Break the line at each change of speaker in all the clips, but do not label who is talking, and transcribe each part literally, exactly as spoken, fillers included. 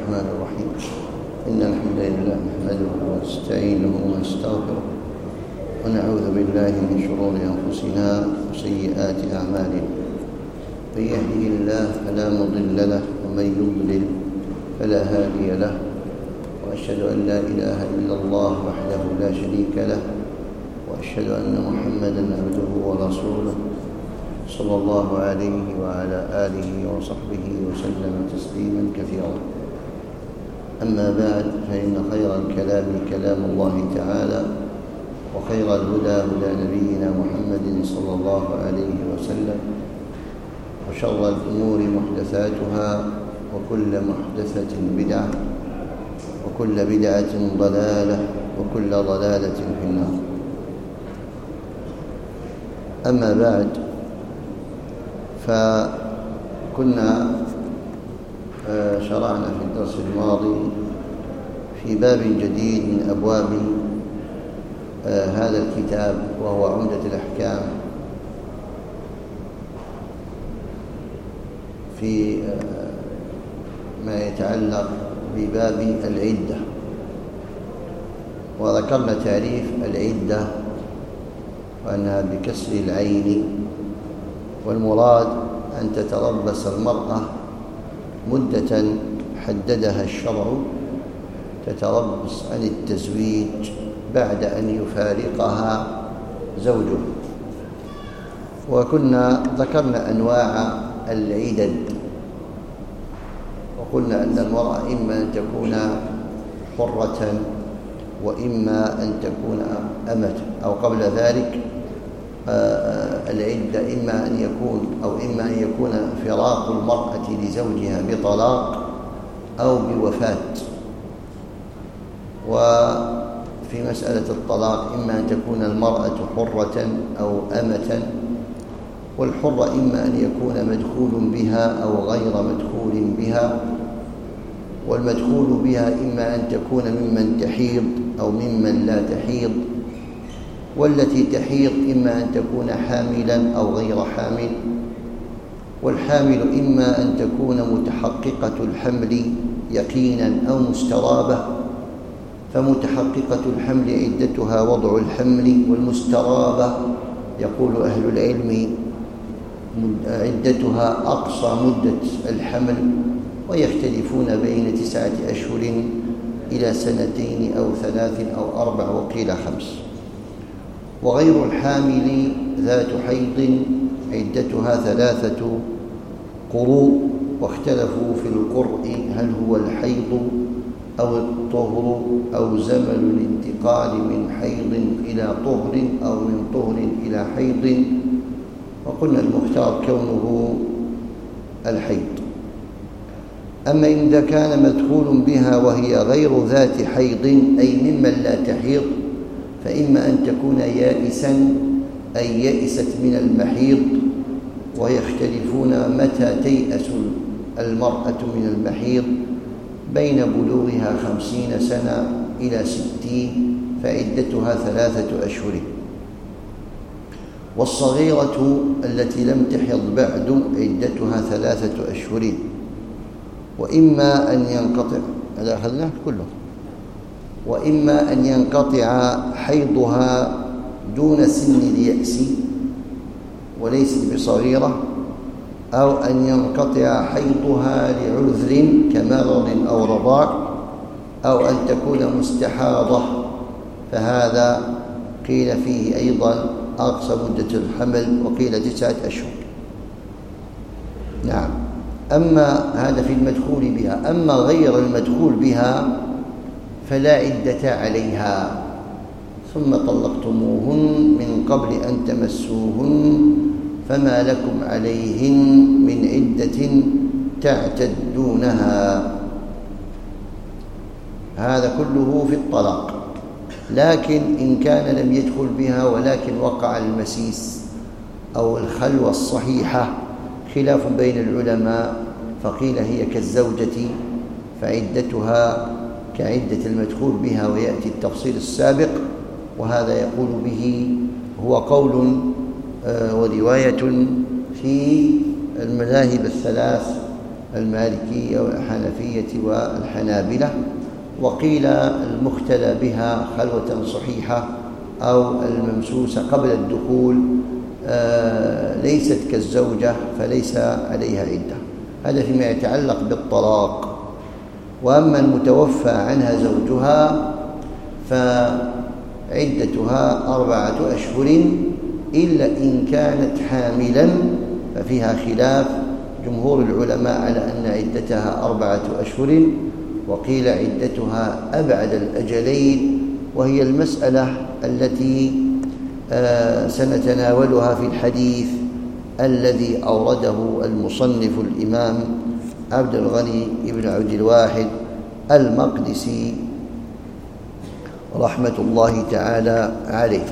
الرحمن الرحيم. إن الحمد لله نحمده ونستعينه ونستغفره ونعوذ بالله من شرور أنفسنا وسيئات أعمالنا. من يهده الله فلا مضل له ومن يضلل فلا هادي له، وأشهد أن لا إله إلا الله وحده لا شريك له، وأشهد أن محمدًا عبده ورسوله صلى الله عليه وعلى آله وصحبه وسلم تسليما كثيرا. أما بعد، فإن خير الكلام كلام الله تعالى، وخير الهدى هدى نبينا محمد صلى الله عليه وسلم، وشر الأمور محدثاتها، وكل محدثة بدعة، وكل بدعة ضلالة، وكل ضلالة في النار. أما بعد، فكنا شرعنا في الدرس الماضي في باب جديد من أبواب هذا الكتاب، وهو عمدة الأحكام، في ما يتعلق بباب العدة. وذكرنا تعريف العدة وأنها بكسر العين، والمراد أن تتربص المرأة مدة حددها الشرع، تتربص عن التزويج بعد أن يفارقها زوجها. وكنا ذكرنا أنواع العدد، وقلنا أن المرأة إما أن تكون حرة، وإما أن تكون أمة، أو قبل ذلك العدة إما أن يكون أو إما أن يكون فراق المرأة لزوجها بطلاق أو بوفاة. وفي مسألة الطلاق إما أن تكون المرأة حرة أو أمة، والحرة إما أن يكون مدخول بها أو غير مدخول بها، والمدخول بها إما أن تكون ممن تحيض أو ممن لا تحيض، والتي تحيض إما أن تكون حاملا أو غير حامل، والحامل إما أن تكون متحققة الحمل يقينا أو مسترابة. فمتحققة الحمل عدتها وضع الحمل، والمسترابة يقول أهل العلم عدتها أقصى مدة الحمل، ويختلفون بين تسعة أشهر إلى سنتين أو ثلاث أو أربع وقيل خمس. وغير الحامل ذات حيض عدتها ثلاثة قروء، واختلفوا في القرء هل هو الحيض أو الطهر أو زمن الانتقال من حيض إلى طهر أو من طهر إلى حيض، وقلنا المختار كونه الحيض. أما إذا كان مدخول بها وهي غير ذات حيض، أي ممن لا تحيض، فإما أن تكون يائسا أي يئست من المحيض، ويختلفون متى تيأس المرأة من المحيض، بين بلوغها خمسين سنة إلى ستين، فعدتها ثلاثة أشهر. والصغيرة التي لم تحض بعد عدتها ثلاثة أشهر. وإما أن ينقطع هذا أخذناه كله وإما أن ينقطع حيضها دون سن اليأس وليست بصغيرة، أو أن ينقطع حيضها لعذر كمرض أو رضاع، أو أن تكون مستحاضة، فهذا قيل فيه أيضا أقصى مدة الحمل، وقيل تسعة أشهر. نعم. أما هذا في المدخول بها. أما غير المدخول بها فلا عدة عليها. ثم طلقتموهن من قبل أن تمسوهن فما لكم عليهن من عدة تعتدونها. هذا كله في الطلاق. لكن إن كان لم يدخل بها ولكن وقع المسيس أو الخلوة الصحيحة، خلاف بين العلماء، فقيل هي كالزوجة فعدتها كعدة المدخول بها، ويأتي التفصيل السابق. وهذا يقول به هو قول ورواية في المذاهب الثلاث المالكية والحنفية والحنابلة، وقيل المختلى بها خلوة صحيحة أو الممسوسة قبل الدخول ليست كالزوجة فليس عليها عدة. هذا فيما يتعلق بالطلاق. وأما المتوفى عنها زوجها فعدتها أربعة أشهر إلا إن كانت حاملا، ففيها خلاف. جمهور العلماء على أن عدتها أربعة أشهر، وقيل عدتها أبعد الأجلين، وهي المسألة التي سنتناولها في الحديث الذي أورده المصنف الإمام عبد الغني بن عبد الواحد المقدسي رحمة الله تعالى عليه.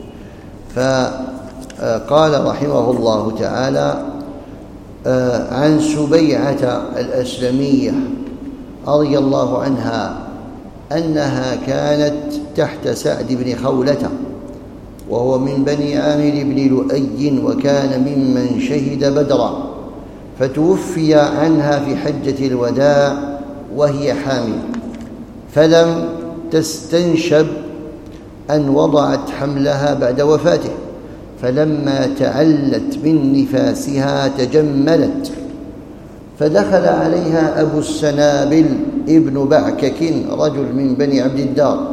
فقال رحمه الله تعالى: عن سبيعة الأسلمية رضي الله عنها أنها كانت تحت سعد بن خولة، وهو من بني عامر بن لؤي، وكان ممن شهد بدرا، فتوفي عنها في حجة الوداع وهي حامل، فلم تستنشب أن وضعت حملها بعد وفاته، فلما تعلت من نفاسها تجملت، فدخل عليها أبو السنابل ابن بعكك رجل من بني عبد الدار،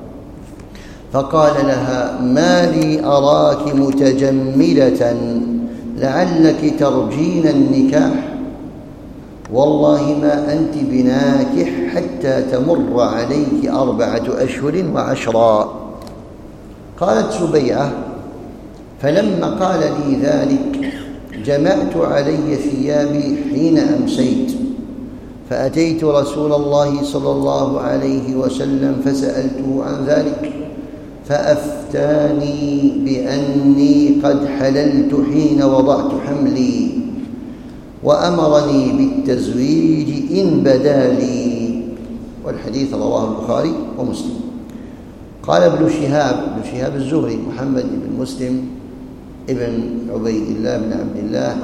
فقال لها: ما لي أراك متجملة، لعلك ترجين النكاح، والله ما أنت بناكح حتى تمر عليك أربعة أشهر وعشرا. قالت سبيعة: فلما قال لي ذلك جمعت علي ثيابي حين أمسيت، فأتيت رسول الله صلى الله عليه وسلم فسألته عن ذلك، فأفتاني بأني قد حللت حين وضعت حملي، وأمرني بالتزويج إن بدا لي. والحديث رواه البخاري ومسلم. قال ابن شهاب ابن شهاب الزهري محمد بن مسلم ابن عبيد الله بن عبد الله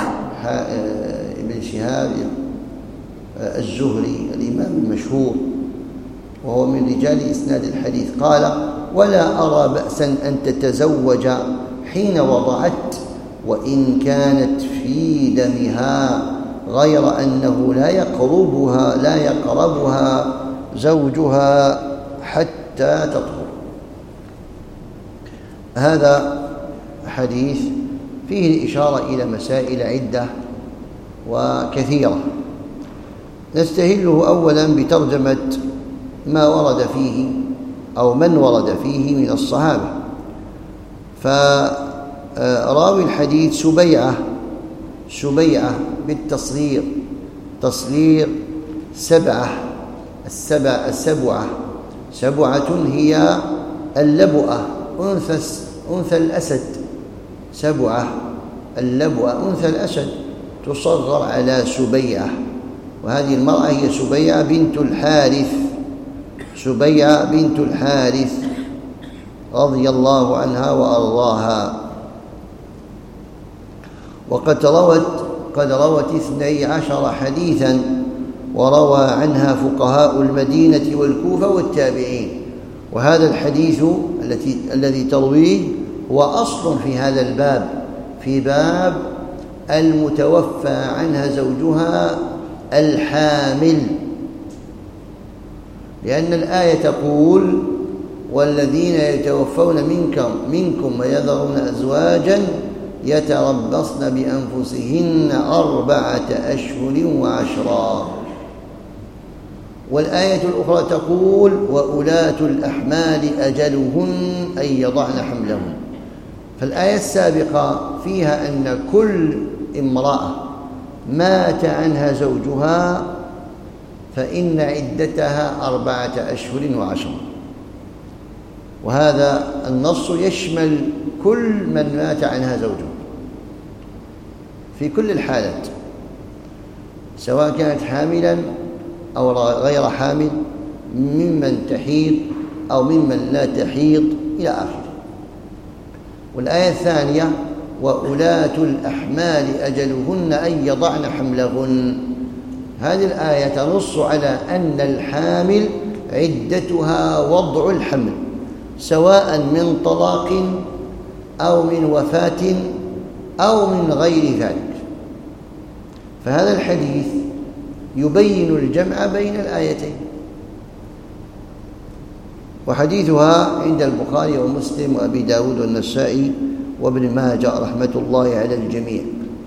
ابن شهاب الزهري الإمام المشهور، وهو من رجال إسناد الحديث، قال: ولا أرى بأسا أن تتزوج حين وضعت، وإن كانت في دمها، غير أنه لا يقربها لا يقربها زوجها حتى تطهر. هذا حديث فيه الإشارة إلى مسائل عدة وكثيرة. نستهله أولا بترجمة ما ورد فيه أو من ورد فيه من الصحابة. فراوي الحديث سبيعة سبيعة بالتصغير، تصغير سبعة، السبع السبعة سبعة هي اللبؤة، أنثى أنثى الأسد، سبعة اللبؤة أنثى الأسد تصغر على سبيعة. وهذه المرأة هي سبيعة بنت الحارث سبيعة بنت الحارث رضي الله عنها وأرضاها. وقد روت قد روت اثني عشر حديثا، وروى عنها فقهاء المدينة والكوفة والتابعين. وهذا الحديث التي الذي ترويه هو أصل في هذا الباب، في باب المتوفى عنها زوجها الحامل، لأن الآية تقول: والذين يتوفون منكم منكم ويذرون أزواجا يتربصن بأنفسهن أربعة أشهر وعشرا. والآية الأخرى تقول: وأولاة الأحمال أجلهن أن يضعن حملهن. فالآية السابقة فيها أن كل امرأة مات عنها زوجها فإن عدتها أربعة أشهر وعشرة، وهذا النص يشمل كل من مات عنها زوجها في كل الحالات، سواء كانت حاملا أو غير حامل، ممن تحيض أو ممن لا تحيض إلى آخره. والآية الثانية: وأولاة الأحمال أجلهن أن يضعن حملهن، هذه الآية تنص على أن الحامل عدتها وضع الحمل، سواء من طلاق أو من وفاة أو من غير ذلك. فهذا الحديث يبين الجمع بين الآيتين. وحديثها عند البخاري ومسلم وأبي داود والنسائي وابن ماجه رحمة الله على الجميع،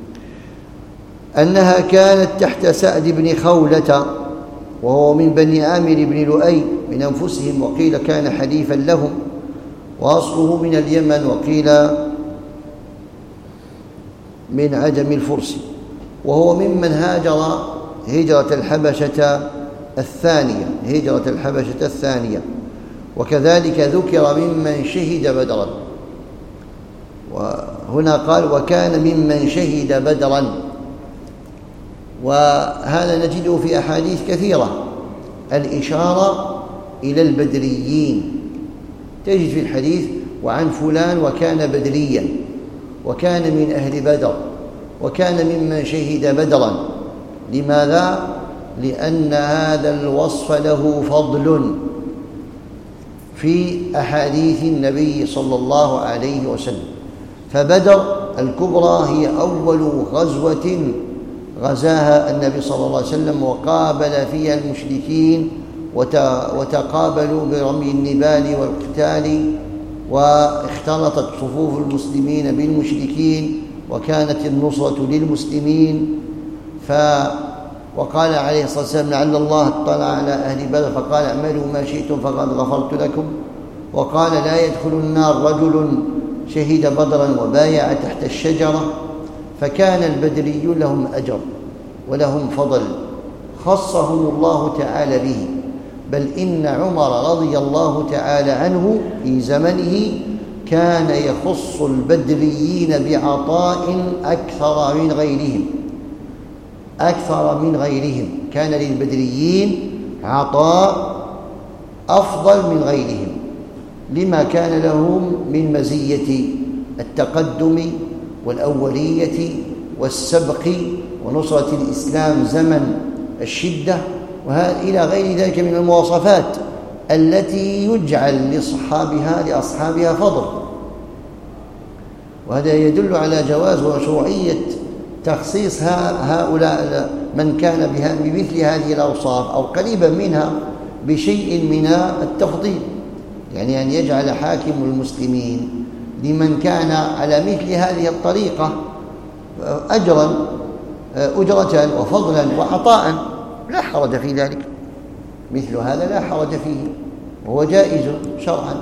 أنها كانت تحت سعد بن خولة، وهو من بني عامر بن لؤي من أنفسهم، وقيل كان حليفا لهم، وأصله من اليمن، وقيل من عجم الفرس، وهو ممن هاجر هجرة الحبشة الثانية هجرة الحبشة الثانية وكذلك ذكر ممن شهد بدرا. وهنا قال وكان ممن شهد بدرا، وهذا نجده في أحاديث كثيرة الإشارة إلى البدريين. تجد في الحديث وعن فلان وكان بدريا، وكان من أهل بدر، وكان ممن شهد بدرا. لماذا؟ لأن هذا الوصف له فضل في أحاديث النبي صلى الله عليه وسلم. فبدر الكبرى هي أول غزوة غزاها النبي صلى الله عليه وسلم، وقابل فيها المشركين وتقابلوا برمي النبال والقتال، واختلطت صفوف المسلمين بالمشركين، وكانت النصرة للمسلمين. ف وقال عليه الصلاة والسلام لعل الله اطلع على أهل بدر فقال اعملوا ما شئتم فقد غفرت لكم. وقال لا يدخل النار رجل شهد بدرا وبايع تحت الشجرة. فكان البدريون لهم أجر ولهم فضل خصهم الله تعالى به، بل إن عمر رضي الله تعالى عنه في زمنه كان يخص البدريين بعطاء أكثر من غيرهم أكثر من غيرهم كان للبدريين عطاء أفضل من غيرهم، لما كان لهم من مزية التقدم والأولية والسبق ونصرة الإسلام زمن الشدة، وإلى غير ذلك من المواصفات التي يجعل لأصحابها لأصحابها فضل. وهذا يدل على جواز ومشروعية تخصيص هؤلاء من كان بمثل هذه الأوصاف أو قريبا منها بشيء من التفضيل، يعني أن يجعل حاكم المسلمين لمن كان على مثل هذه الطريقة أجرا أجرة وفضلا وعطاء، لا حرج في ذلك. مثل هذا لا حرج فيه وهو جائز شرعا،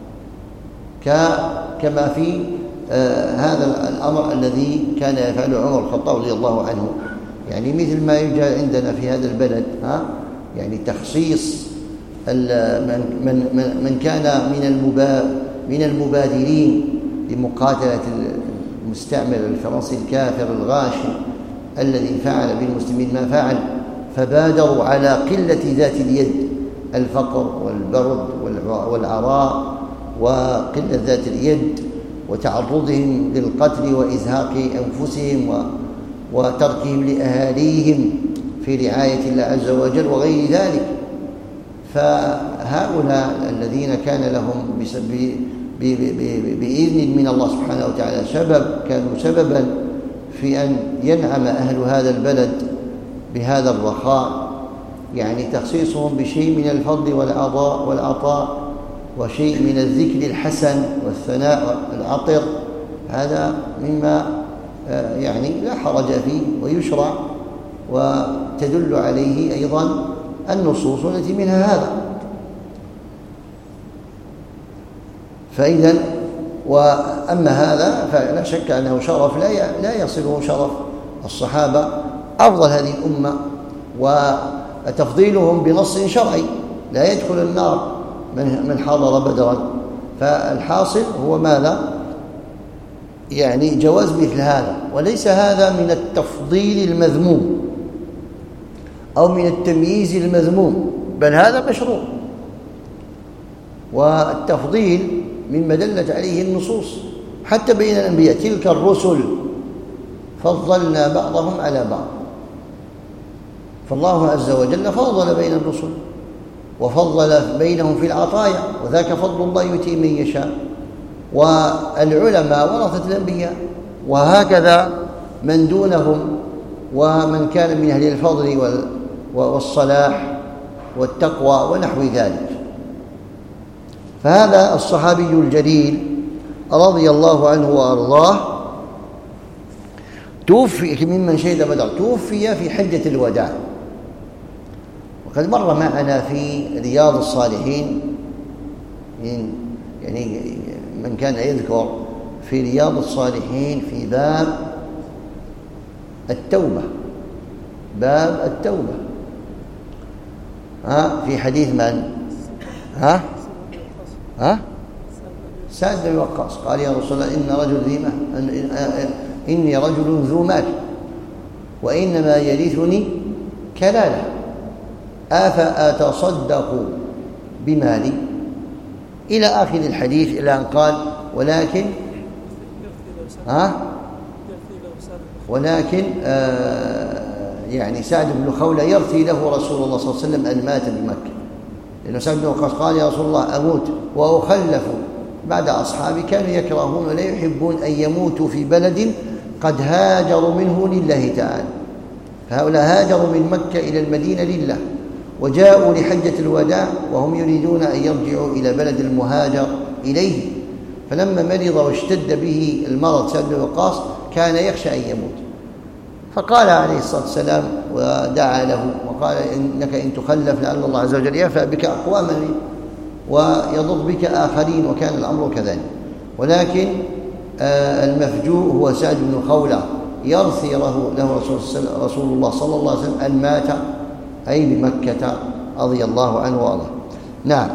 كما في آه هذا الأمر الذي كان يفعله عمر الخطاب رضي الله عنه، يعني مثل ما يوجد عندنا في هذا البلد، ها يعني تخصيص من, من, من, من كان من, المبا من المبادرين لمقاتلة المستعمر الفرنسي الكافر الغاشم الذي فعل بالمسلمين ما فعل، فبادروا على قلة ذات اليد، الفقر والبرد والعراء وقلة ذات اليد وتعرضهم للقتل وإزهاق أنفسهم وتركهم لأهاليهم في رعاية الله عز وجل وغير ذلك. فهؤلاء الذين كان لهم بإذن من الله سبحانه وتعالى سبب كانوا سببا في أن ينعم أهل هذا البلد بهذا الرخاء، يعني تخصيصهم بشيء من الفضل والعطاء والعطاء وشيء من الذكر الحسن والثناء العطر، هذا مما يعني لا حرج فيه ويشرع، وتدل عليه أيضا النصوص التي منها هذا. فإذا وأما هذا فلا شك أنه شرف لا لا يصله شرف الصحابة أفضل هذه الأمة، وتفضيلهم بنص شرعي لا يدخل النار من حضر بدرا. فالحاصل هو ماذا؟ يعني جواز مثل هذا، وليس هذا من التفضيل المذموم أو من التمييز المذموم، بل هذا مشروع. والتفضيل مما دلت عليه النصوص حتى بين الأنبياء، تلك الرسل فضلنا بعضهم على بعض، فالله عز وجل فضل بين الرسل وفضل بينهم في العطايا، وذاك فضل الله يؤتي من يشاء. والعلماء ورثة الأنبياء، وهكذا من دونهم ومن كان من أهل الفضل والصلاح والتقوى ونحو ذلك. فهذا الصحابي الجليل رضي الله عنه وأرضاه توفي ممن شهد بدر، توفي في حجة الوداع. وقد مر معنا في رياض الصالحين، يعني من كان يذكر في رياض الصالحين في باب التوبة، باب التوبة، ها في حديث من؟ ها ها سعد بن وقاص قال يا رسول الله إن رجل ذي إني رجل ذو مال وإنما يرثني كلالة أفأتصدق بمالي إلى آخر الحديث، إلى أن قال ولكن ها ولكن آه يعني سعد بن خولة يرثي له رسول الله صلى الله عليه وسلم أن مات بمكة، لأنه سعد بن وقاص قال يا رسول الله أموت وأخلف بعد أصحابي كانوا يكرهون ولا يحبون أن يموتوا في بلد قد هاجروا منه لله تعالى. فهؤلاء هاجروا من مكة إلى المدينة لله، وجاءوا لحجة الوداع وهم يريدون أن يرجعوا إلى بلد المهاجر إليه. فلما مرض واشتد به المرض سعد بن وقاص كان يخشى أن يموت، فقال عليه الصلاة والسلام ودعا له وقال إنك إن تخلف لعل الله عز وجل يرفع بك أقواما ويضر بك آخرين، وكان الأمر كذلك. ولكن المفجوع هو سعد بن خولة يرثي له, له رسول الله صلى الله عليه وسلم أن مات أي بمكة رضي الله عنه وارضاه. نعم،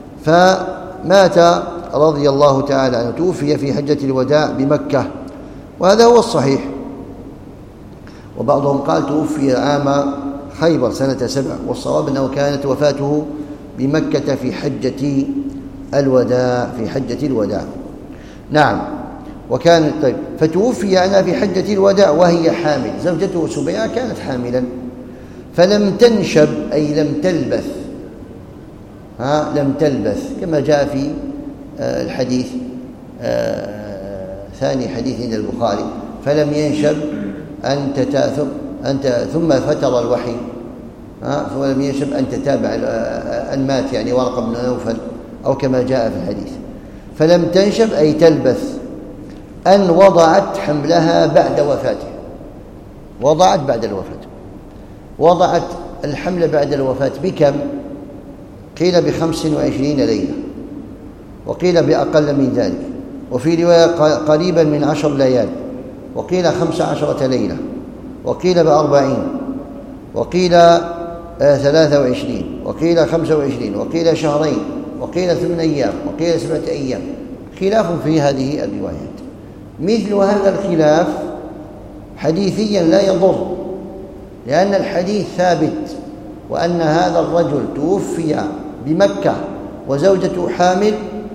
فمات رضي الله تعالى عنه، توفي في حجة الوداع بمكة، وهذا هو الصحيح. وبعضهم قال توفي عام خيبر سنة سبع، والصواب أنه كانت وفاته بمكة في حجة الوداع، في حجة الوداع. نعم، وكان طيب فتوفي عنها في حجة الوداع وهي حامل، زوجته سبيعة كانت حاملا، فلم تنشب أي لم تلبث، ها لم تلبث كما جاء في آه الحديث آه ثاني حديث عند البخاري، فلم ينشب أن تتاثر أنت ثم فتر الوحي، ها فلم ينشب أن تتابع أن مات، يعني ورقة بن نوفل أو كما جاء في الحديث. فلم تنشب أي تلبث، أن وضعت حملها بعد وفاته، وضعت بعد الوفاة، وضعت الحمل بعد الوفاة بكم؟ قيل بخمس وعشرين ليلة، وقيل بأقل من ذلك، وفي رواية قريبا من عشر ليال، وقيل خمس عشرة ليلة، وقيل بأربعين، وقيل آه ثلاثة وعشرين، وقيل خمسة وعشرين، وقيل شهرين، وقيل ثمان أيام، وقيل سبعة أيام، خلاف في هذه الروايات. مثل هذا الخلاف حديثيا لا يضر، لأن الحديث ثابت، وأن هذا الرجل توفي بمكة وزوجته حامل،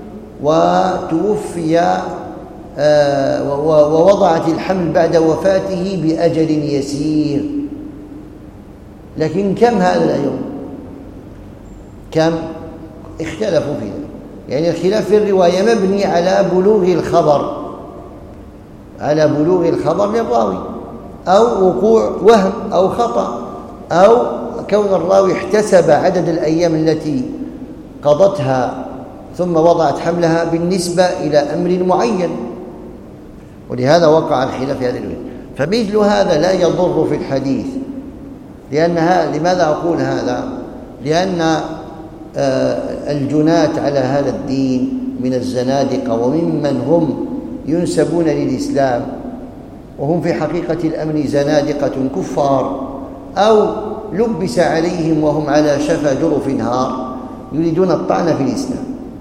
وتوفي آه ووضعت الحمل بعد وفاته بأجل يسير. لكن كم هذا اليوم؟ كم؟ اختلفوا في ذلك، يعني الخلاف في الرواية مبني على بلوغ الخبر، على بلوغ الخبر للراوي، أو وقوع وهم أو خطأ، أو كون الراوي احتسب عدد الأيام التي قضتها ثم وضعت حملها بالنسبة إلى أمر معين، ولهذا وقع الخلاف في هذا الوجه. فمثل هذا لا يضر في الحديث، لأنها لماذا أقول هذا؟ لأن الجنات على هذا الدين من الزنادقة وممن هم ينسبون للإسلام وهم في حقيقة الأمر زنادقة كفار، أو لبس عليهم وهم على شفا جرف نهار يريدون الطعن في الإسلام،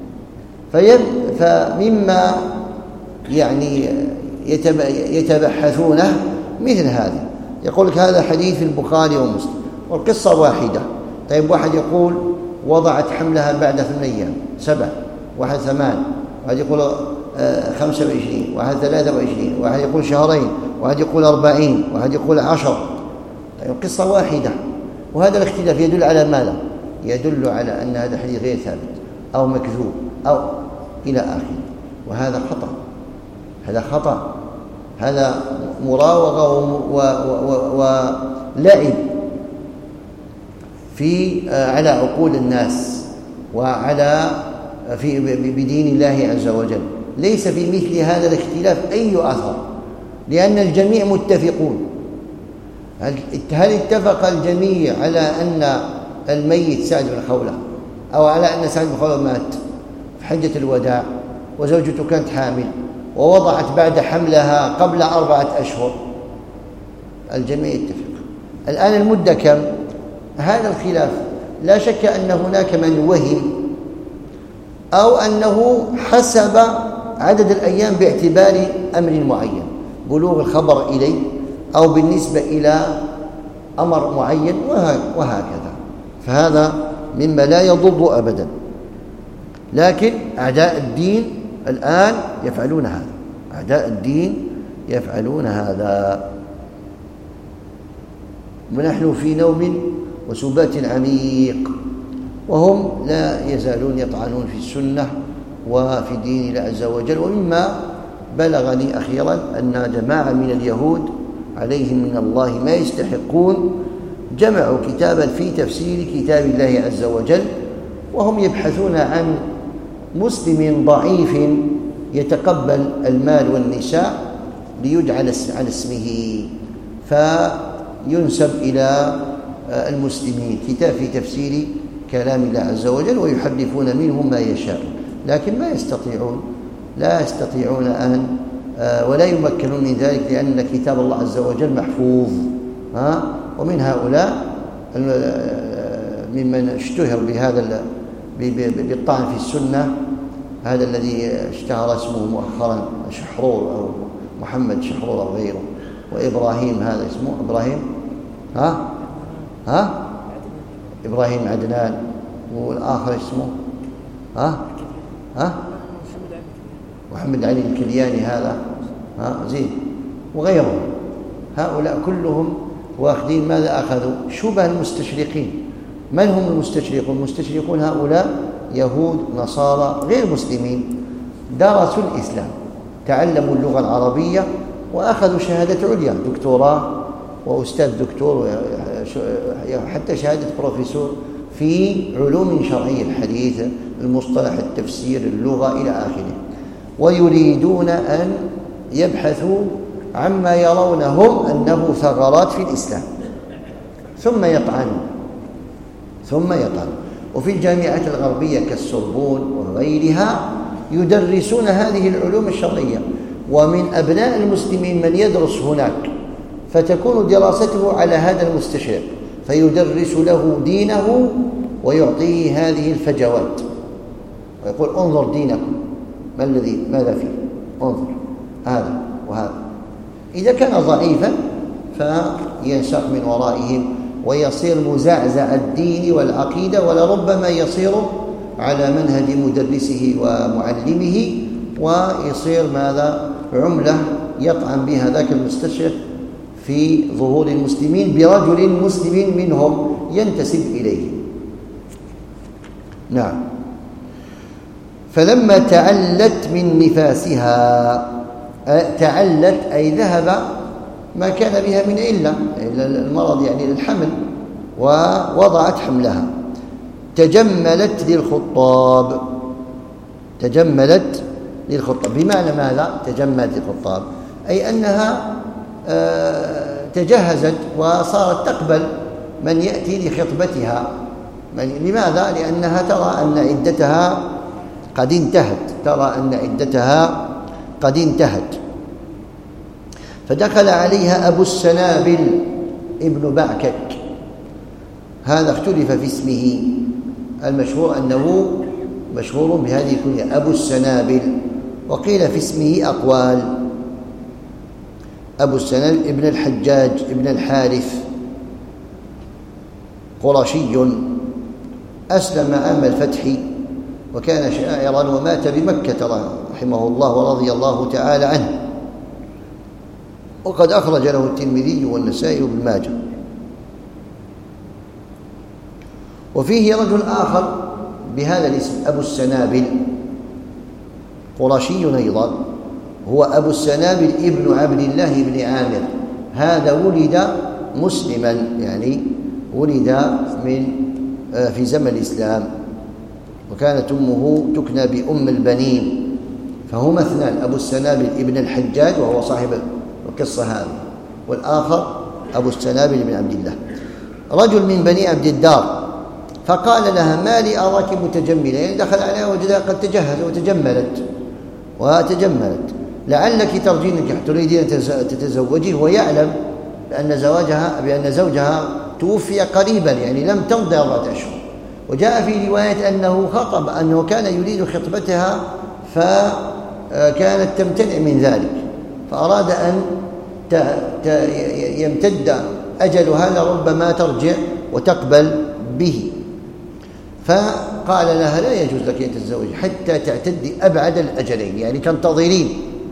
فمما يعني يتبحثونه مثل هذا. يقول لك هذا حديث البخاري ومسلم والقصة واحدة. طيب واحد يقول وضعت حملها بعد ثمان أيام، سبع، واحد ثمان، واحد يقول خمسة وعشرين، واحد ثلاثة وعشرين، واحد يقول شهرين، واحد يقول أربعين، واحد يقول عشر. طيب القصة واحدة، وهذا الاختلاف يدل على ماذا؟ يدل على أن هذا الحديث غير ثابت أو مكذوب أو إلى آخره، وهذا خطأ، هذا خطأ، هذا مراوغة ولعب في على عقول الناس وعلى في بدين الله عز وجل. ليس في مثل هذا الاختلاف أي أثر، لأن الجميع متفقون. هل اتفق الجميع على أن الميت سعد بن خولة، أو على أن سعد بن خولة مات في حجة الوداع وزوجته كانت حامل ووضعت بعد حملها قبل أربعة أشهر؟ الجميع يتفق. الآن المدة كم؟ هذا الخلاف لا شك أن هناك من وهم أو أنه حسب عدد الأيام باعتبار أمر معين، بلوغ الخبر إليه أو بالنسبة إلى أمر معين وهكذا، فهذا مما لا يضر أبدا. لكن أعداء الدين الآن يفعلون هذا، أعداء الدين يفعلون هذا، ونحن في نوم وسبات عميق، وهم لا يزالون يطعنون في السنة وفي دين الله عز وجل. ومما بلغني أخيرا أن جماعة من اليهود عليهم من الله ما يستحقون جمعوا كتابا في تفسير كتاب الله عز وجل، وهم يبحثون عن مسلم ضعيف يتقبل المال والنساء ليجعل على اسمه فينسب إلى المسلمين، كتاب في تفسير كلام الله عز وجل، ويحرفون منه ما يشاء، لكن ما يستطيعون لا يستطيعون أن ولا يمكنون من ذلك، لأن كتاب الله عز وجل محفوظ. ها ومن هؤلاء ممن اشتهر بهذا بالطعن في السنة هذا الذي اشتهر اسمه مؤخرا شحرور أو محمد شحرور أو غيره، وإبراهيم هذا اسمه إبراهيم ها ها إبراهيم عدنان، والآخر اسمه ها ها محمد علي الكلياني هذا ها زين، وغيرهم. هؤلاء كلهم واخذين ماذا أخذوا؟ شبه المستشرقين. من هم المستشرقون؟ المستشرقون هؤلاء يهود نصارى غير مسلمين، درسوا الإسلام، تعلموا اللغة العربية وأخذوا شهادة عليا، دكتوراه وأستاذ دكتور، حتى شهادة بروفيسور في علوم شرعية، الحديث، المصطلح، التفسير، اللغة إلى آخره، ويريدون أن يبحثوا عما يرونهم أنه ثغرات في الإسلام، ثم يطعنون ثم يطعنون وفي الجامعات الغربية كالسوربون وغيرها يدرسون هذه العلوم الشرعية، ومن أبناء المسلمين من يدرس هناك، فتكون دراسته على هذا المستشرق، فيدرس له دينه ويعطيه هذه الفجوات ويقول انظر دينكم ما الذي ماذا فيه، انظر هذا وهذا. إذا كان ضعيفا فينساق من ورائهم ويصير مزعزع الدين والعقيدة، ولربما يصير على منهج مدرسه ومعلمه، ويصير ماذا؟ عملة يطعن بها ذاك المستشرق في ظهور المسلمين برجل مسلم منهم ينتسب إليه. نعم. فلما تعلت من نفاسها، تعلت أي ذهب ما كان بها من علة، المرض يعني الحمل، ووضعت حملها، تجملت للخطاب، تجملت للخطاب بمعنى ماذا؟ تجملت للخطاب أي أنها تجهزت وصارت تقبل من يأتي لخطبتها. لماذا؟ لأنها ترى أن عدتها قد انتهت، ترى أن عدتها قد انتهت. فدخل عليها أبو السنابل ابن بعكك، هذا اختلف في اسمه، المشهور أنه مشهور بهذه الكنية أبو السنابل، وقيل في اسمه أقوال. أبو السنابل ابن الحجاج ابن الحارث، قرشي، أسلم عام الفتح وكان شاعرا ومات بمكة رحمه الله ورضي الله تعالى عنه، وقد أخرج له الترمذي والنسائي وابن ماجه. وفيه رجل آخر بهذا الاسم أبو السنابل، قرشي أيضا، هو أبو السنابل ابن عبد الله بن عامر. هذا ولد مسلما، يعني ولد من في زمن الإسلام، وكانت أمه تكنى بأم البنين، فهما اثنان، أبو السنابل ابن الحجاج وهو صاحب القصة هذه، والآخر أبو السنابل بن عبد الله، رجل من بني عبد الدار. فقال لها: ما لي أراك متجملة، يعني دخل عليها وجدها قد تجهز وتجملت وتجملت لعلك ترجين النكاح، تريدين أن تتزوجيه، ويعلم بأن زواجها بأن زوجها توفي قريبا، يعني لم تمضي أربعة أشهر. وجاء في رواية أنه خطب أنه كان يريد خطبتها فكانت تمتنع من ذلك، فأراد أن يمتد أجلها لربما ترجع وتقبل به، فقال لها: لا يجوز لك أن تتزوجي حتى تعتدي أبعد الأجلين، يعني تنتظرين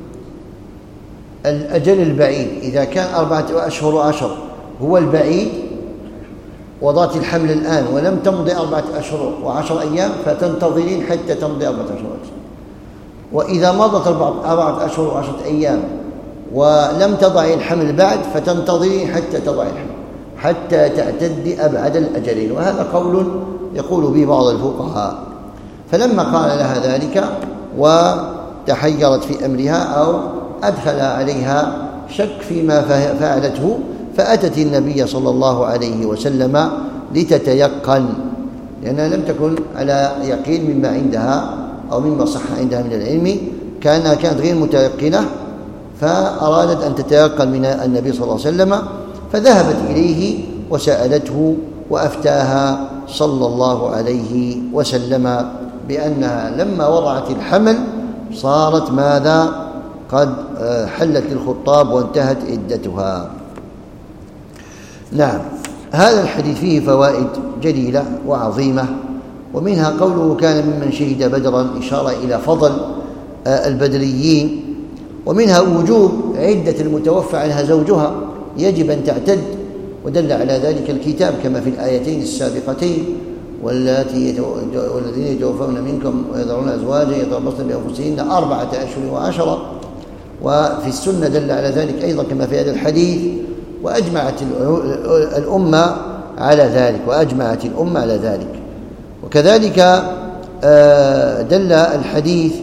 الأجل البعيد. إذا كان أربعة أشهر وعشر هو البعيد وضعت الحمل الآن ولم تمضي أربعة أشهر وعشر أيام، فتنتظرين حتى تمضي أربعة أشهر وعشر. وإذا مضت أربعة أشهر وعشرة أيام ولم تضعي الحمل بعد، فتنتظرين حتى تضعي الحمل، حتى تعتدي أبعد الأجلين. وهذا قول يقول به بعض الفقهاء. فلما قال لها ذلك وتحيرت في أمرها أو أدخل عليها شك فيما فعلته، فأتت النبي صلى الله عليه وسلم لتتيقن، لأنها لم تكن على يقين مما عندها أو مما صح عندها من العلم، كانها كانت غير متيقنة، فأرادت أن تتيقن من النبي صلى الله عليه وسلم، فذهبت إليه وسألته وأفتاها صلى الله عليه وسلم بأنها لما وضعت الحمل صارت ماذا؟ قد حلت للخطاب وانتهت عدتها. نعم، هذا الحديث فيه فوائد جليلة وعظيمة، ومنها قوله: كان ممن شهد بدرا، إشارة إلى فضل البدريين. ومنها وجوب عدة المتوفى عنها زوجها، يجب أن تعتد، ودل على ذلك الكتاب كما في الآيتين السابقتين: والذين يتوفون منكم ويذرون أزواجا يتربصن بأنفسهن أربعة أشهر وعشرة. وفي السنة دل على ذلك أيضا كما في هذا الحديث، وأجمعت الأمة على ذلك وأجمعت الأمة على ذلك. وكذلك دل الحديث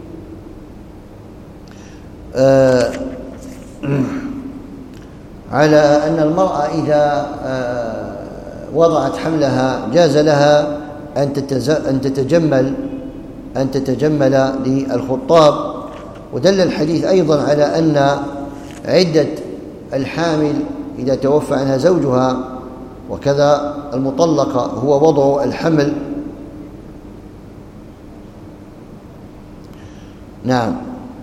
على أن المرأة إذا وضعت حملها جاز لها أن تتجمل أن تتجمل للخطاب. ودل الحديث أيضا على أن عدة الحامل إذا توفى عنها زوجها وكذا المطلقة هو وضع الحمل. نعم.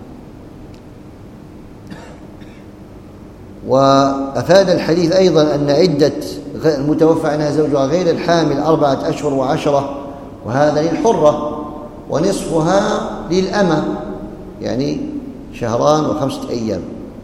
وأفاد الحديث أيضا أن عدة المتوفى عنها زوجها غير الحامل أربعة أشهر وعشرة، وهذا للحرة، ونصفها للأمة، يعني شهران وخمسة أيام.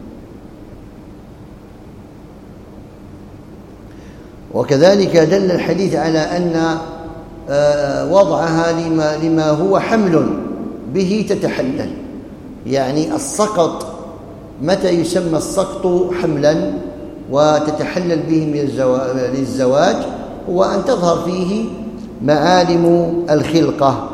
وكذلك دل الحديث على أن وضعها لما, لما هو حمل به تتحلل، يعني السقط، متى يسمى السقط حملا وتتحلل به من للزواج؟ هو أن تظهر فيه معالم الخلقة،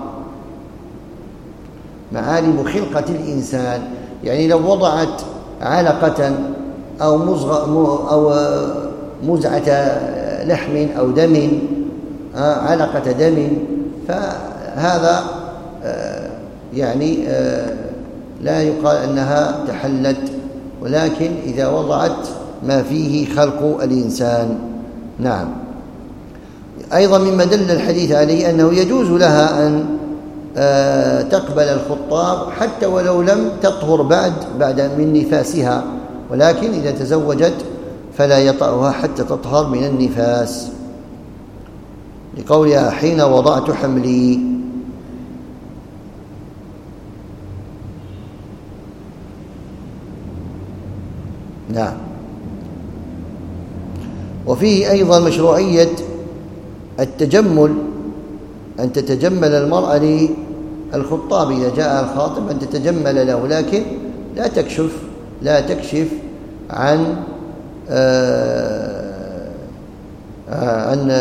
معالم خلقة الإنسان. يعني لو وضعت علقة أو مزغة أو مزعة لحم أو دم، علقة دم، فهذا يعني لا يقال أنها تحلت، ولكن إذا وضعت ما فيه خلق الإنسان. نعم. أيضا مما دل الحديث عليه أنه يجوز لها أن تقبل الخطاب حتى ولو لم تطهر بعد بعد من نفاسها، ولكن إذا تزوجت فلا يطأها حتى تطهر من النفاس، لقولها: حين وضعت حملي. نعم. وفيه أيضا مشروعية التجمل أن تتجمل المرأة للخطاب إذا جاء الخاطب، أن تتجمل له، لكن لا تكشف لا تكشف عن عن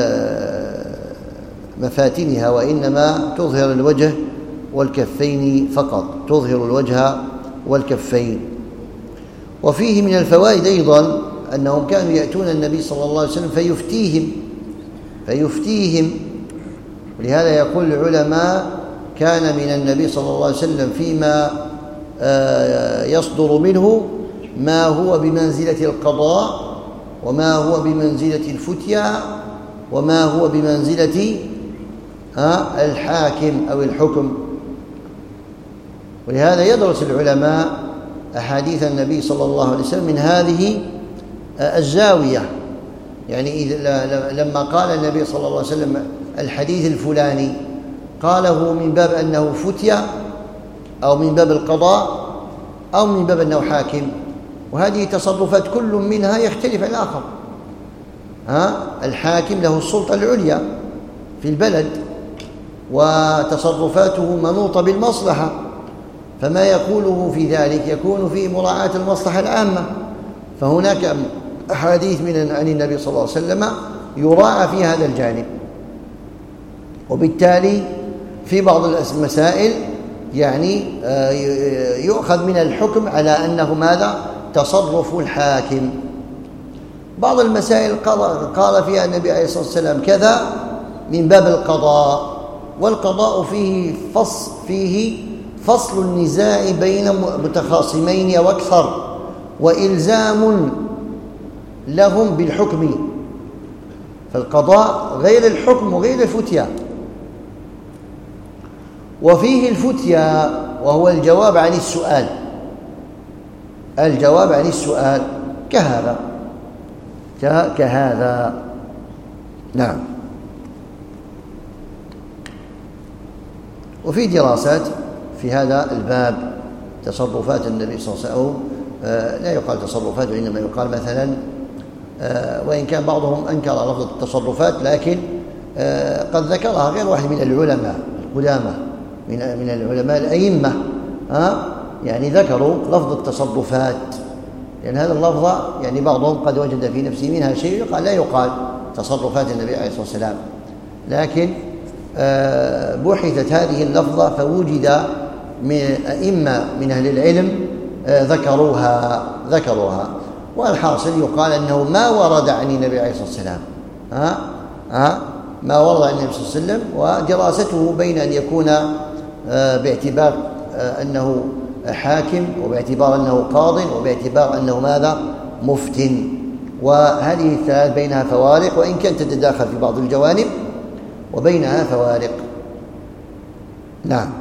مفاتنها، وإنما تظهر الوجه والكفين فقط، تظهر الوجه والكفين. وفيه من الفوائد أيضا أنهم كانوا يأتون النبي صلى الله عليه وسلم فيفتيهم فيفتيهم ولهذا يقول العلماء كان من النبي صلى الله عليه وسلم فيما يصدر منه ما هو بمنزلة القضاء، وما هو بمنزلة الفتيا، وما هو بمنزلة الحاكم أو الحكم. ولهذا يدرس العلماء أحاديث النبي صلى الله عليه وسلم من هذه الزاوية. يعني لما قال النبي صلى الله عليه وسلم الحديث الفلاني قاله من باب أنه فتيا، أو من باب القضاء، أو من باب أنه حاكم. وهذه تصرفات كل منها يختلف عن الآخر. ها الحاكم له السلطة العليا في البلد، وتصرفاته منوطة بالمصلحة، فما يقوله في ذلك يكون في مراعاة المصلحة العامة. فهناك أحاديث من عن النبي صلى الله عليه وسلم يراعى في هذا الجانب. وبالتالي في بعض المسائل يعني يؤخذ من الحكم على أنه ماذا؟ تصرف الحاكم. بعض المسائل قال فيها النبي عليه الصلاة والسلام كذا من باب القضاء، والقضاء فيه فصل فيه فصل النزاع بين متخاصمين أو أكثر، وإلزام لهم بالحكم. فالقضاء غير الحكم وغير الفتيا. وفيه الفتيا وهو الجواب عن السؤال، الجواب عن السؤال كهذا كهذا نعم. وفي دراسات في هذا الباب تصرفات النبي صلى الله عليه وسلم، لا يقال تصرفات وإنما يقال مثلا، وإن كان بعضهم أنكر لفظ التصرفات، لكن قد ذكرها غير واحد من العلماء القدامى من من العلماء الأئمة، ها يعني ذكروا لفظ التصرفات، لأن هذا اللفظ يعني بعضهم قد وجد في نفسه منها شيء يقال لا يقال تصرفات النبي عليه الصلاة والسلام، لكن بحثت هذه اللفظة فوجد من أئمة من أهل العلم ذكروها ذكروها والحاصل يقال أنه ما ورد عن النبي عليه الصلاة والسلام، ها ها ما ورد عن النبي صلى الله عليه وسلم. ودراسته بين أن يكون باعتبار أنه حاكم، وباعتبار أنه قاض، وباعتبار أنه ماذا؟ مفتن. وهذه الثلاث بينها فوارق، وإن كانت تتداخل في بعض الجوانب وبينها فوارق. نعم.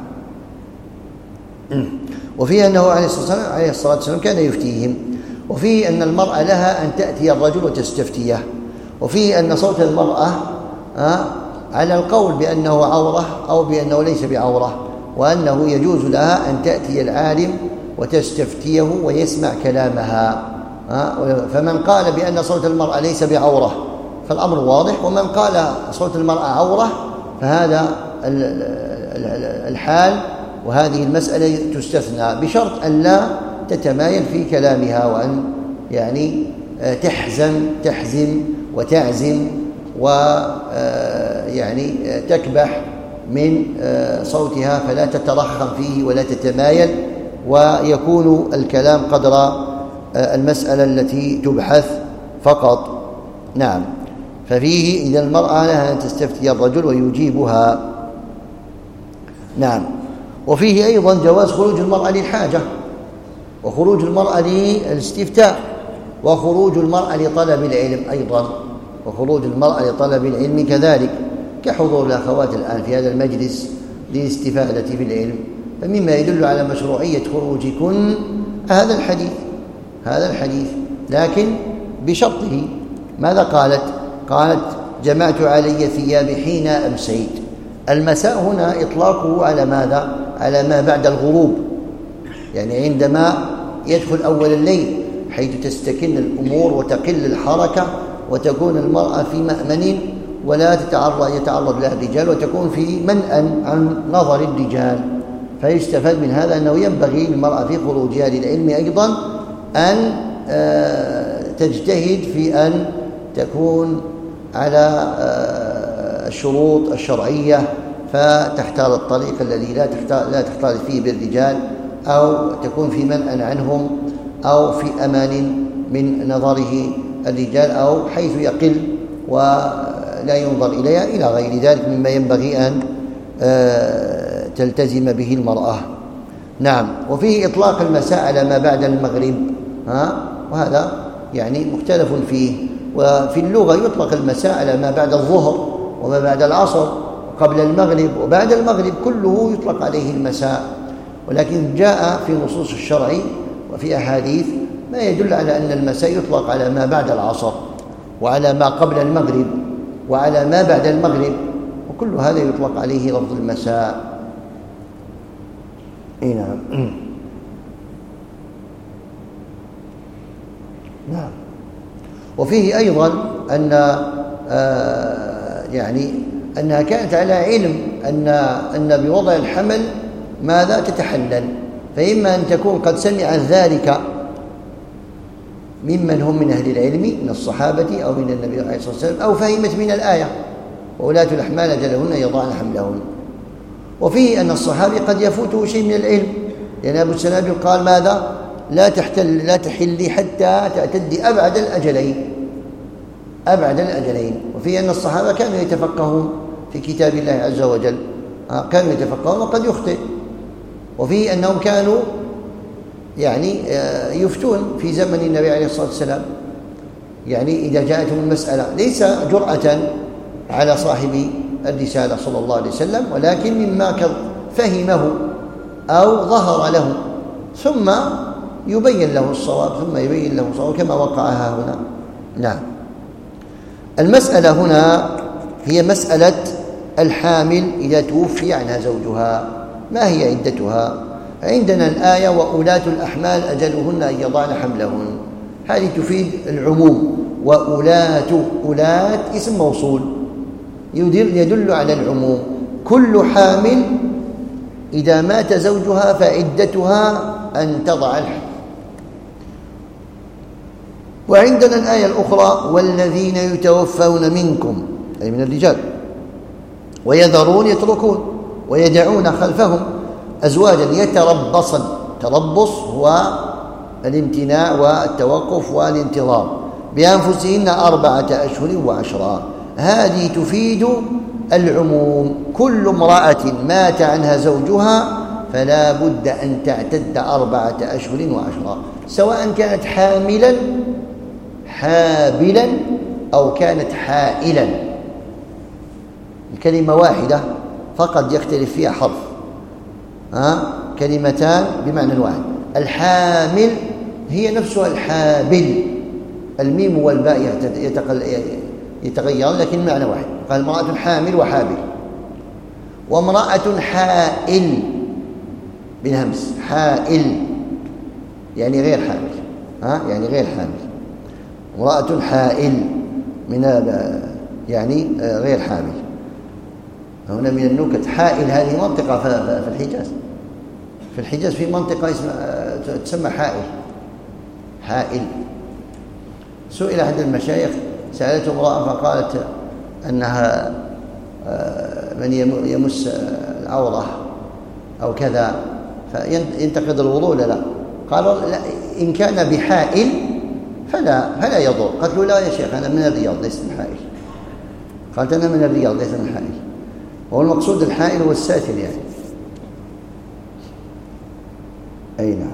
وفيه أنه عليه الصلاة والسلام كان يفتيهم. وفيه أن المرأة لها أن تأتي الرجل وتستفتيه. وفيه أن صوت المرأة على القول بأنه عورة أو بأنه ليس بعورة، وأنه يجوز لها أن تأتي العالم وتستفتيه ويسمع كلامها. فمن قال بأن صوت المرأة ليس بعورة فالأمر واضح، ومن قال صوت المرأة عورة فهذا الحال، وهذه المسألة تستثنى بشرط أن لا تتمايل في كلامها، وأن يعني تحزم تحزم وتعزم ويعني تكبح من صوتها، فلا تترخم فيه ولا تتمايل، ويكون الكلام قدر المسألة التي تبحث فقط. نعم. ففيه إذا المرأة لها أن تستفتي الرجل ويجيبها. نعم. وفيه أيضا جواز خروج المرأة للحاجة، وخروج المرأة للاستفتاء، وخروج المرأة لطلب العلم أيضا، وخروج المرأة لطلب العلم كذلك، كحضور الأخوات الآن في هذا المجلس للاستفادة في العلم. فمما يدل على مشروعية خروجكن هذا الحديث هذا الحديث لكن بشرطه. ماذا قالت؟ قالت جمعت علي ثيابي حين أمسيت. المساء هنا إطلاقه على ماذا؟ على ما بعد الغروب، يعني عندما يدخل أول الليل، حيث تستكن الأمور وتقل الحركة وتكون المرأة في مأمن ولا تتعرض يتعرض لها الرجال، وتكون في منأى عن نظر الرجال. فيستفاد من هذا أنه ينبغي للمرأة في خروجها للعلم أيضا أن تجتهد في أن تكون على الشروط الشرعية، فتختار الطريق الذي لا تختار لا تختلط فيه بالرجال، أو تكون في منأى عنهم، أو في أمان من نظره الرجال، أو حيث يقل ولا ينظر إليها، إلى غير ذلك مما ينبغي أن تلتزم به المرأة. نعم. وفيه إطلاق المساء على ما بعد المغرب، ها وهذا يعني مختلف فيه. وفي اللغة يطلق المساء على ما بعد الظهر وما بعد العصر قبل المغرب وبعد المغرب، كله يطلق عليه المساء. ولكن جاء في نصوص الشرع وفي أحاديث ما يدل على أن المساء يطلق على ما بعد العصر وعلى ما قبل المغرب وعلى ما بعد المغرب، وكل هذا يطلق عليه لفظ المساء. إيه نعم. نعم. وفيه أيضا أن آه يعني أنها كانت على علم أن أن بوضع الحمل ماذا تتحلل، فإما أن تكون قد سمعت ذلك ممن هم من أهل العلم من الصحابة أو من النبي عليه الصلاة والسلام، أو فهمت من الآية وأولاة الأحمال أجلهن يضعن حملهن. وفيه أن الصحابي قد يفوته شيء من العلم، لأن أبو السنابل قال ماذا لا تحتل لا تحلي حتى تعتدي أبعد الأجلين أبعد الأجلين. وفيه أن الصحابة كانوا يتفقهون في كتاب الله عز وجل، كانوا يتفقهون وقد يخطئ. وفيه أنهم كانوا يعني يفتون في زمن النبي عليه الصلاة والسلام، يعني إذا جاءتهم المسألة ليس جرأة على صاحب الرسالة صلى الله عليه وسلم، ولكن مما فهمه أو ظهر له، ثم يبين له الصواب ثم يبين له الصواب كما وقعها هنا. نعم. المسألة هنا هي مسألة الحامل إذا توفي عنها زوجها، ما هي عدتها؟ عندنا الآية وأولاة الأحمال أجلهن أن يضعن حملهن، هذه تفيد العموم. وأولاة أولاة اسم موصول يدل, يدل على العموم. كل حامل إذا مات زوجها فعدتها أن تضع الحمل. وعندنا الآية الأخرى والذين يتوفون منكم أي من الرجال ويذرون يتركون ويدعون خلفهم أزواجا يتربصن. تربص هو الامتناع والتوقف والانتظار بأنفسهن أربعة أشهر وعشرا. هذه تفيد العموم. كل امرأة مات عنها زوجها فلا بد أن تعتد أربعة أشهر وعشرا، سواء كانت حاملا حابلا أو كانت حائلا. الكلمة واحدة فقد يختلف فيها حرف، ها؟ كلمتان بمعنى واحد. الحامل هي نفسها الحابل، الميم والباء يتغيران لكن معنى واحد. قال امرأة حامل وحابل. وامرأة حائل بالهمس، حائل يعني غير حامل، ها؟ يعني غير حامل. امرأة حائل من يعني غير حامل. هنا من النكت حائل هذه منطقة في الحجاز. في الحجاز في منطقة اسمها تسمى حائل. حائل. سئل أحد المشايخ، سألته امرأة فقالت أنها من يمس العورة أو كذا فينتقض الوضوء لا لا قال لا، إن كان بحائل فلا فلا يضر. قالت له لا يا شيخ أنا من الرياض ليس من حائل. قالت أنا من الرياض ليس من حائل. وهو المقصود الحائل هو الساتر يعني. أي نعم.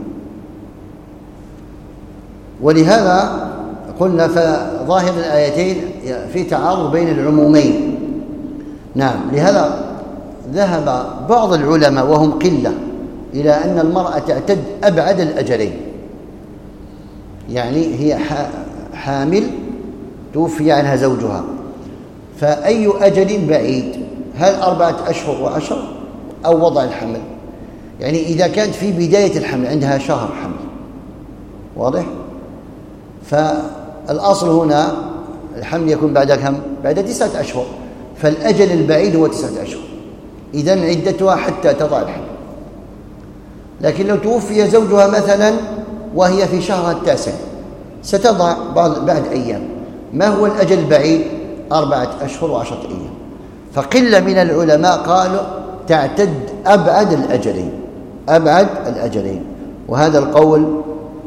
ولهذا قلنا فظاهر الآيتين في تعارض بين العمومين. نعم. لهذا ذهب بعض العلماء وهم قلة إلى أن المرأة تعتد أبعد الأجلين، يعني هي حامل توفي عنها زوجها، فأي أجل بعيد؟ هل أربعة أشهر وعشر أو وضع الحمل؟ يعني إذا كانت في بداية الحمل عندها شهر حمل، واضح؟ فالأصل هنا الحمل يكون بعد كم؟ بعد تسعة أشهر، فالأجل البعيد هو تسعة أشهر، إذن عدتها حتى تضع الحمل. لكن لو توفي زوجها مثلا وهي في شهرها التاسع ستضع بعد أيام. ما هو الأجل البعيد؟ أربعة أشهر وعشرة أيام. فقلة من العلماء قالوا تعتد أبعد الأجلين، أبعد الأجلين. وهذا القول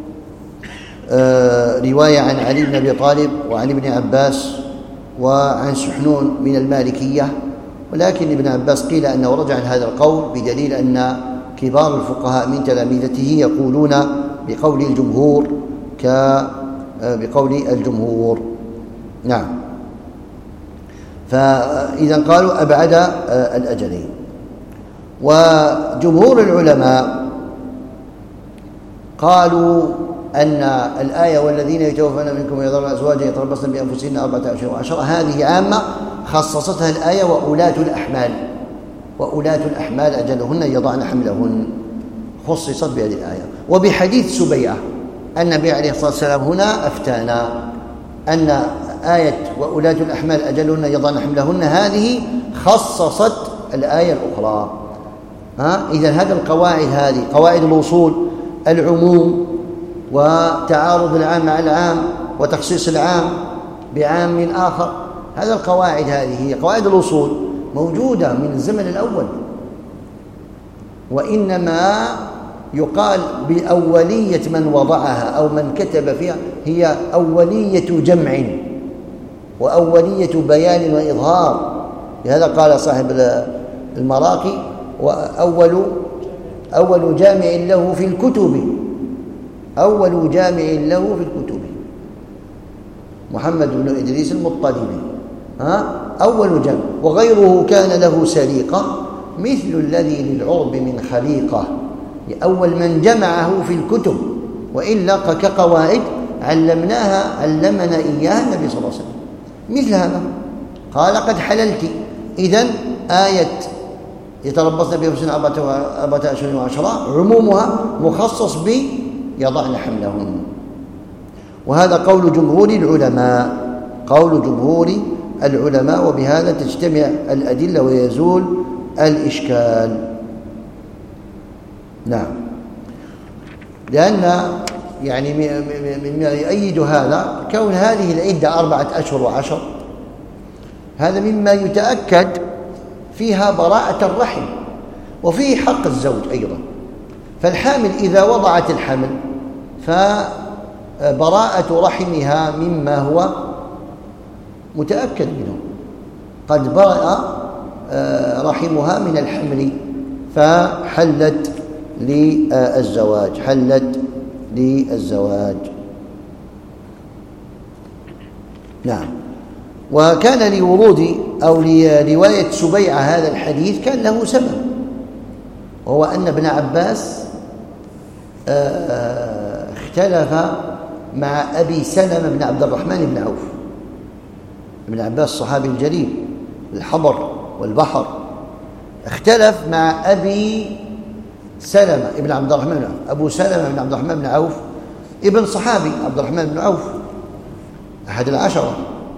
آه رواية عن علي بن أبي طالب وعن ابن عباس وعن سحنون من المالكية، ولكن ابن عباس قيل أنه رجع عن هذا القول بدليل أن كبار الفقهاء من تلامذته يقولون بقول الجمهور ك بقول الجمهور. نعم. فإذا قالوا أبعد الأجلين. وجمهور العلماء قالوا أن الآية والذين يتوفون منكم ويذرون أزواجا يتربصن بأنفسهن أربعة أشهر وعشرة هذه عامة خصصتها الآية وأولاة الأحمال، وأولاة الأحمال أجلهن يضعن حملهن، خصصت بهذه الآية. وبحديث سبيعة النبي عليه الصلاة والسلام هنا أفتانا أن آية وأولاة الأحمال أجلهن يضعن حملهن هذه خصصت الآية الأخرى. ها؟ إذن هذه القواعد، هذه قواعد الوصول، العموم وتعارض العام مع العام وتخصيص العام بعام آخر، هذه القواعد هذه هي قواعد الوصول موجودة من الزمن الأول، وإنما يقال بأولية من وضعها أو من كتب فيها هي أولية جمع وأولية بيان وإظهار. لهذا قال صاحب المراقي وأول أول جامع له في الكتب، أول جامع له في الكتب محمد بن إدريس المطلبي، ها أول جامع. وغيره كان له سليقة مثل الذي للعرب من خليقة، أول من جمعه في الكتب، وإلا كقواعد علمناها علمنا إياها النبي صلى الله عليه وسلم مثل هذا. قال قد حللت، إذن آية يتربصن بأنفسهن أربعة أشهر وعشرة عمومها مخصص بيضعن حملهن. وهذا قول جمهور العلماء، قول جمهور العلماء، وبهذا تجتمع الأدلة ويزول الإشكال. نعم. لأن يعني مما يؤيد هذا كون هذه العدة أربعة أشهر وعشر، هذا مما يتأكد فيها براءة الرحم وفيه حق الزوج أيضا. فالحامل إذا وضعت الحمل فبراءة رحمها مما هو متأكد منه، قد برأ رحمها من الحمل فحلت للزواج، حلت للزواج. نعم. وكان لورود أو لرواية سبيعة هذا الحديث كان له سبب، وهو أن ابن عباس اختلف مع أبي سلمة بن عبد الرحمن بن عوف. ابن عباس الصحابي الجليل الحبر والبحر، اختلف مع أبي سلمة ابن عبد الرحمن بن عوف. أبو سلمة بن عبد الرحمن بن عوف ابن صحابي عبد الرحمن بن عوف أحد العشرة،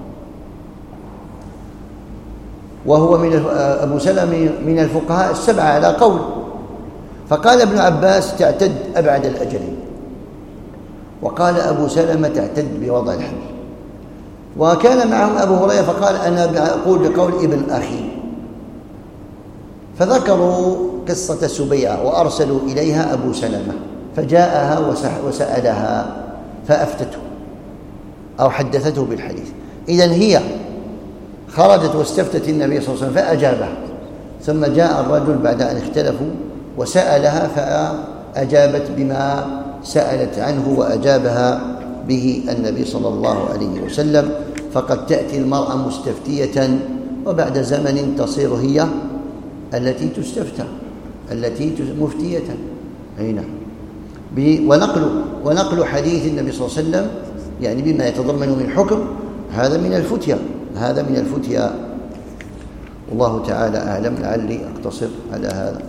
وهو من أبو سلمة من الفقهاء السبعة على قول. فقال ابن عباس تعتد أبعد الأجلين، وقال أبو سلمة تعتد بوضع الحمل. وكان معهم أبو هريرة فقال أنا أقول بقول ابن أخي. فذكروا قصة سبيعة وأرسلوا إليها أبو سلمة فجاءها وسألها فأفتته أو حدثته بالحديث. إذن هي خرجت واستفتت النبي صلى الله عليه وسلم فأجابها، ثم جاء الرجل بعد أن اختلفوا وسألها فأجابت بما سألت عنه وأجابها به النبي صلى الله عليه وسلم. فقد تأتي المرأة مستفتية وبعد زمن تصير هي التي تستفتى، التي مفتية. هنا ونقل ونقل حديث النبي صلى الله عليه وسلم يعني بما يتضمن من حكم، هذا من الفتية، هذا من الفتية. والله تعالى أعلم. لعلي أقتصر على هذا.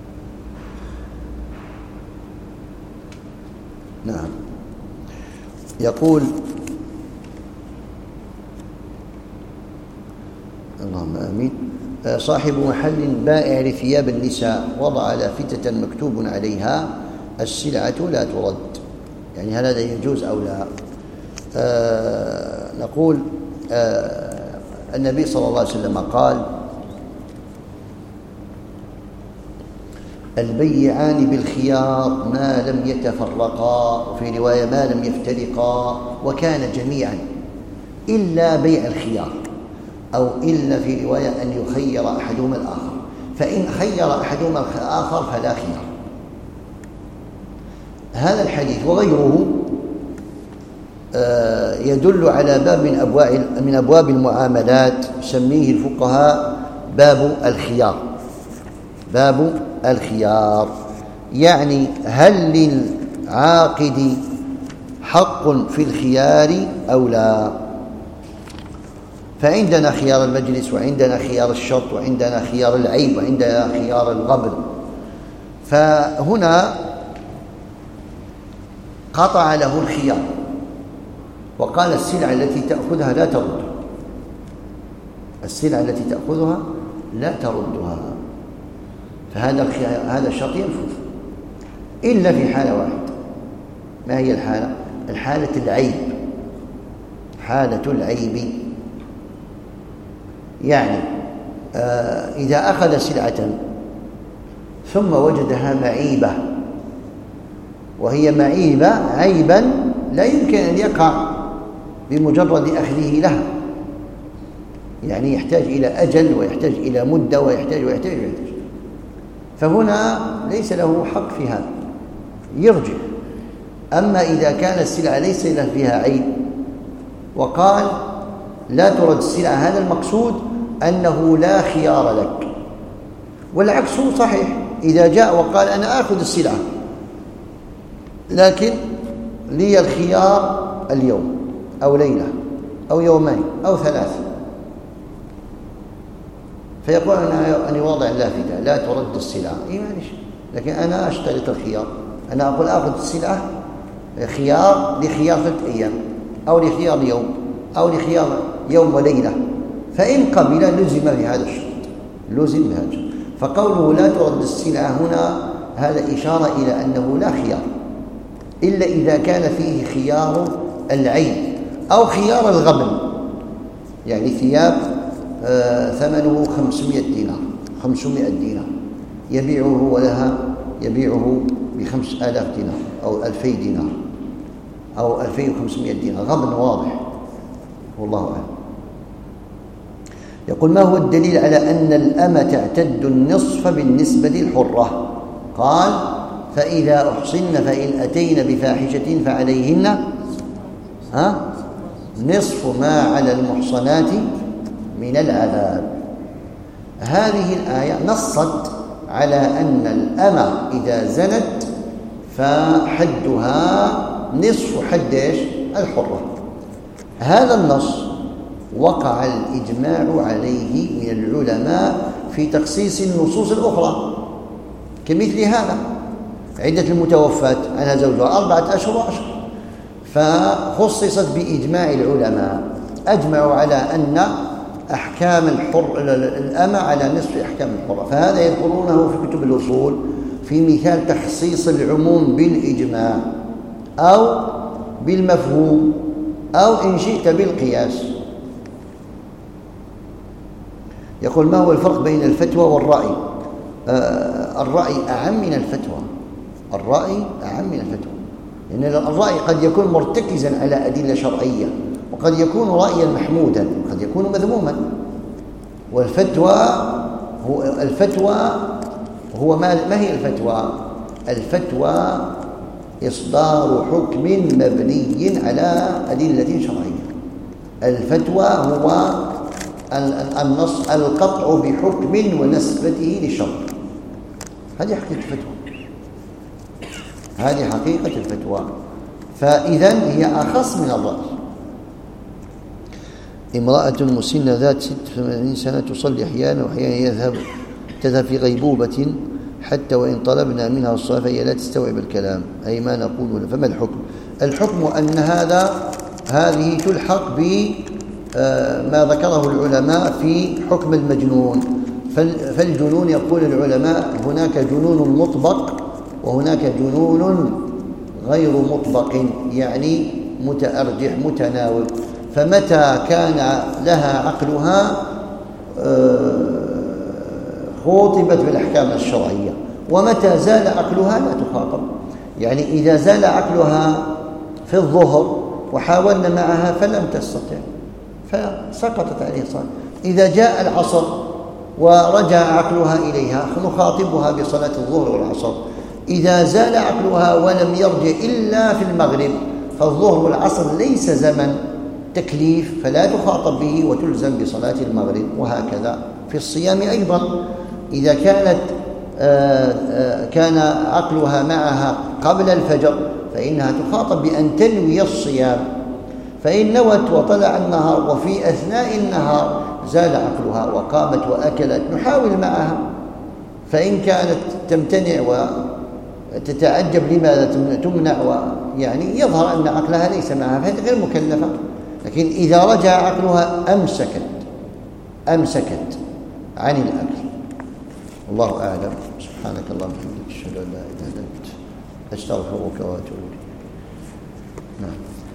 نعم. يقول اللهم آمين: صاحب محل بائع لثياب النساء وضع لافتة مكتوب عليها السلعة لا ترد، يعني هل هذا يجوز أو لا؟ آه نقول آه النبي صلى الله عليه وسلم قال: البيعان بالخيار ما لم يتفرقا، وفي رواية ما لم يفترقا، وكان جميعا إلا بيع الخيار، أو إلا في رواية أن يخير أحدهما الآخر، فإن خير أحدهما الآخر فلا خيار. هذا الحديث وغيره يدل على باب من أبواب من أبواب المعاملات يسميه الفقهاء باب الخيار. باب الخيار يعني هل للعاقد حق في الخيار أو لا؟ فعندنا خيار المجلس، وعندنا خيار الشرط، وعندنا خيار العيب، وعندنا خيار الغبن. فهنا قطع له الخيار وقال: السلعة التي تأخذها لا ترد، السلعة التي تأخذها لا تردها. فهذا هذا الشرط ينفذ إلا في حالة واحدة. ما هي الحالة؟ الحالة العيب، حالة العيب. يعني آه إذا أخذ سلعة ثم وجدها معيبة، وهي معيبة عيبا لا يمكن أن يقع بمجرد أخذه لها، يعني يحتاج إلى أجل، ويحتاج إلى مدة، ويحتاج ويحتاج ويحتاج فهنا ليس له حق في هذا، يرجع. أما إذا كان السلعة ليس له فيها عيب وقال لا ترد السلعة، هذا المقصود أنه لا خيار لك. والعكس صحيح، إذا جاء وقال أنا آخذ السلعة لكن لي الخيار اليوم أو ليلة أو يومين أو ثلاثة، فيقول أنا أنا واضع لافتة لا ترد السلعة، إيه معلش، لكن أنا أشترط الخيار، أنا أقول آخذ السلعة خيار لخيار ثلاثة أيام أو لخيار يوم أو لخيار يوم وليلة، فإن قبل لزم بهذا الشرط، لزم بهذا الشرط. فقوله لا ترد السلعة هنا هذا إشارة إلى أنه لا خيار إلا إذا كان فيه خيار العيب أو خيار الغبن، يعني ثياب آه ثمنه خمسمائة دينار خمسمائة دينار يبيعه ولها يبيعه بخمس آلاف دينار أو ألفي دينار أو ألفين وخمسمائة دينار، غبن واضح والله أعلم. يقول: ما هو الدليل على أن الأمة تعتد النصف بالنسبة للحرة؟ قال: فإذا أحصن فإن أتين بفاحشة فعليهن ها نصف ما على المحصنات من العذاب. هذه الآية نصت على أن الأمة إذا زنت فحدها نصف حد الحرة. هذا النص وقع الإجماع عليه من العلماء في تخصيص النصوص الأخرى، كمثل هذا: عدة المتوفاة عنها زوجها أربعة أشهر وعشر، فخصصت بإجماع العلماء، أجمعوا على أن أحكام الحر الأمة على نصف أحكام الحرة. فهذا يذكرونه في كتب الأصول في مثال تخصيص العموم بالإجماع أو بالمفهوم أو إن شئت بالقياس. يقول: ما هو الفرق بين الفتوى والرأي؟ آه الرأي أعم من الفتوى، الرأي أعم من الفتوى، لأن يعني الرأي قد يكون مرتكزا على أدلة شرعية، وقد يكون رأيا محمودا، وقد يكون مذموما. والفتوى هو الفتوى هو ما, ما هي الفتوى؟ الفتوى إصدار حكم مبني على أدلة شرعية. الفتوى هو النص القطع بحكم ونسبته للشرع. هذه حقيقة الفتوى، هذه حقيقة الفتوى. فإذا هي أخص من الرأي. امرأة مسنة ذات ست وثمانين سنة تصلي أحيانا وأحيانا يذهب تذهب في غيبوبة حتى وإن طلبنا منها الصلاة فهي لا تستوعب الكلام، أي ما نقول. فما الحكم؟ الحكم أن هذا هذه تلحق بما ذكره العلماء في حكم المجنون. فالجنون يقول العلماء هناك جنون مطبق وهناك جنون غير مطبق، يعني متأرجح متناول. فمتى كان لها عقلها خوطبت بالأحكام الشرعية، ومتى زال عقلها لا تخاطب. يعني إذا زال عقلها في الظهر وحاولنا معها فلم تستطع فسقطت عليه الصلاة. إذا جاء العصر ورجع عقلها إليها نخاطبها بصلاة الظهر والعصر. إذا زال عقلها ولم يرجع إلا في المغرب فالظهر والعصر ليس زمن تكليف فلا تخاطب به وتلزم بصلاة المغرب. وهكذا في الصيام أيضا، إذا كانت آآ آآ كان عقلها معها قبل الفجر فإنها تخاطب بأن تنوي الصيام، فإن نوت وطلع النهار وفي أثناء النهار زال عقلها وقامت وأكلت نحاول معها. فإن كانت تمتنع وتتعجب لماذا تمنع ويعني يظهر أن عقلها ليس معها فهي غير مكلفة. لكن إذا رجع عقلها أمسكت أمسكت عن الأكل. الله أعلم. سبحانك اللهم وبحمدك أشهد أن لا إله إلا أنت أستغفرك وأتوب إليك. نعم.